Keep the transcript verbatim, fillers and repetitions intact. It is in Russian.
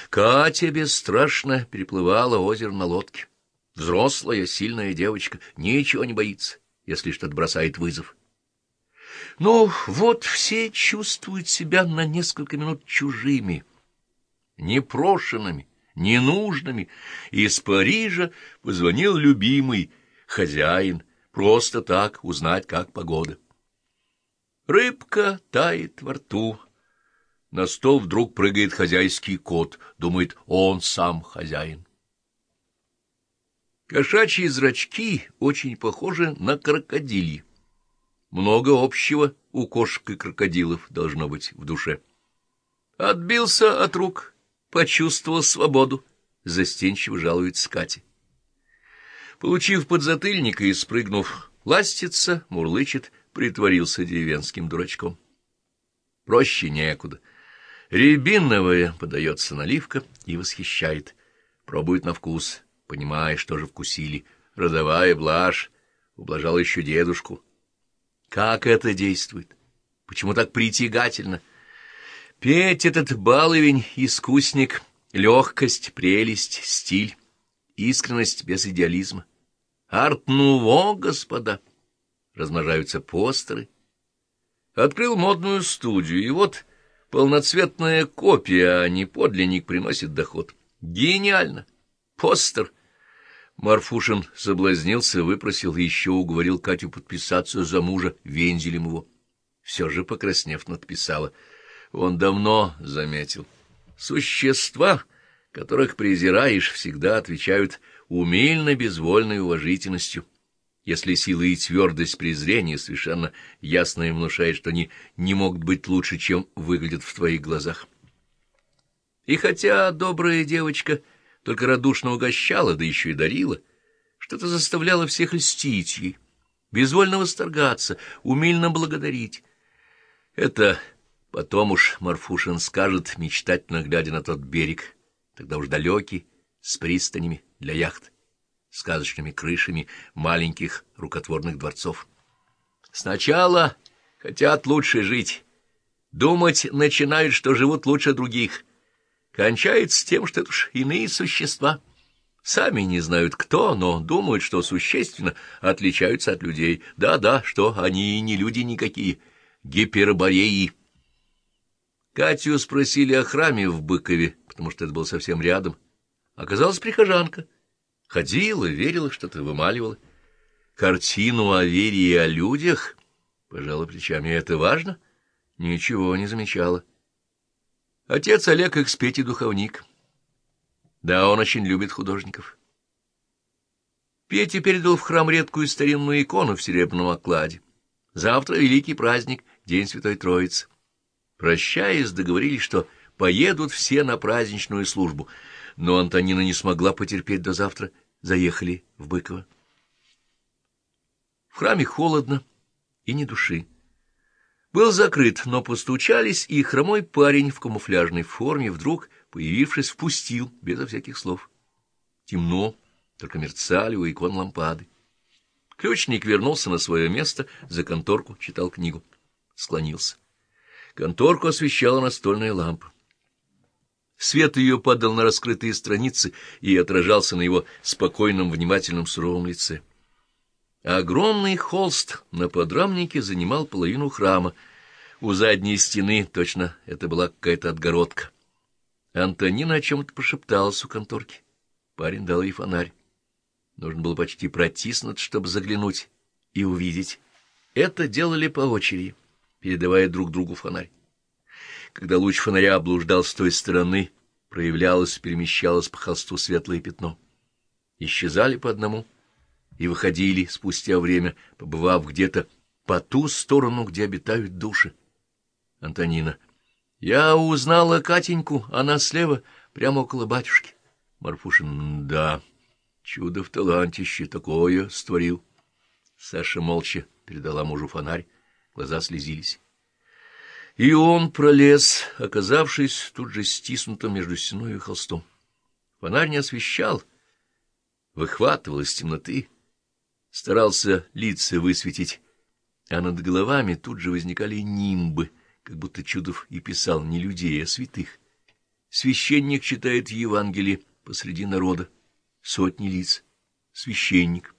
Катя бесстрашно переплывала озеро на лодке. Взрослая, сильная девочка, ничего не боится, если что-то бросает вызов. Но вот все чувствуют себя на несколько минут чужими, непрошенными, ненужными. Из Парижа позвонил любимый хозяин, просто так узнать, как погода. Рыбка тает во рту. На стол вдруг прыгает хозяйский кот, думает, он сам хозяин. Кошачьи зрачки очень похожи на крокодильи. Много общего у кошек и крокодилов должно быть в душе. Отбился от рук, почувствовал свободу, застенчиво жалуется Катя. Получив подзатыльник и спрыгнув, ластится, мурлычет, притворился деревенским дурачком. Проще некуда. Рябиновая подается наливка и восхищает. Пробует на вкус, понимая, что же вкусили. Родовая блажь ублажала еще дедушку. Как это действует? Почему так притягательно? Петь этот баловень, искусник, легкость, прелесть, стиль, искренность без идеализма. Арт-нуво, господа! Размножаются постеры. Открыл модную студию, и вот полноцветная копия, а не подлинник, приносит доход. Гениально! Постер! Марфушин соблазнился, выпросил и еще уговорил Катю подписаться за мужа вензелем его. Все же, покраснев, надписала. Он давно заметил. Существа, которых презираешь, всегда отвечают умильно-безвольной уважительностью. Если сила и твердость презрения совершенно ясно им внушает, что они не могут быть лучше, чем выглядят в твоих глазах. И хотя добрая девочка только радушно угощала, да еще и дарила, что-то заставляло всех льстить ей, безвольно восторгаться, умильно благодарить. Это потом уж Марфушин скажет, мечтательно глядя на тот берег, тогда уж далекий, с пристанями для яхт, сказочными крышами маленьких рукотворных дворцов. Сначала хотят лучше жить, думать начинают, что живут лучше других. Кончается тем, что это уж иные существа. Сами не знают кто, но думают, что существенно отличаются от людей. Да-да, что они и не люди никакие, гипербореи. Катю спросили о храме в Быкове, потому что это было совсем рядом. Оказалась прихожанка. Ходила, верила, что-то вымаливала. Картину о вере и о людях, пожала плечами, это важно? Ничего не замечала. Отец Олег экспетий духовник. Да, он очень любит художников. Петя передал в храм редкую старинную икону в серебряном окладе. Завтра великий праздник, День Святой Троицы. Прощаясь, договорились, что поедут все на праздничную службу, но Антонина не смогла потерпеть до завтра, заехали в Быково. В храме холодно и ни души. Был закрыт, но постучались, и хромой парень в камуфляжной форме, вдруг, появившись, впустил, безо всяких слов. Темно, только мерцали у икон лампады. Ключник вернулся на свое место, за конторку, читал книгу. Склонился. Конторку освещала настольная лампа. Свет ее падал на раскрытые страницы и отражался на его спокойном, внимательном, суровом лице. Огромный холст на подрамнике занимал половину храма. У задней стены, точно, это была какая-то отгородка. Антонина о чем-то пошепталась у конторки. Парень дал ей фонарь. Нужно было почти протиснуться, чтобы заглянуть и увидеть. Это делали по очереди, передавая друг другу фонарь. Когда луч фонаря блуждал с той стороны, проявлялось, перемещалось по холсту светлое пятно. Исчезали по одному и выходили спустя время, побывав где-то по ту сторону, где обитают души. Антонина. Я узнала Катеньку, она слева, прямо около батюшки. Марфушин. Да, чудо в талантище, такое створил. Саша молча передала мужу фонарь, глаза слезились. И он пролез, оказавшись тут же стиснутым между стеной и холстом. Фонарь не освещал, выхватывал из темноты, старался лица высветить, а над головами тут же возникали нимбы, как будто Чудов и писал не людей, а святых. Священник читает Евангелие посреди народа. Сотни лиц. Священник.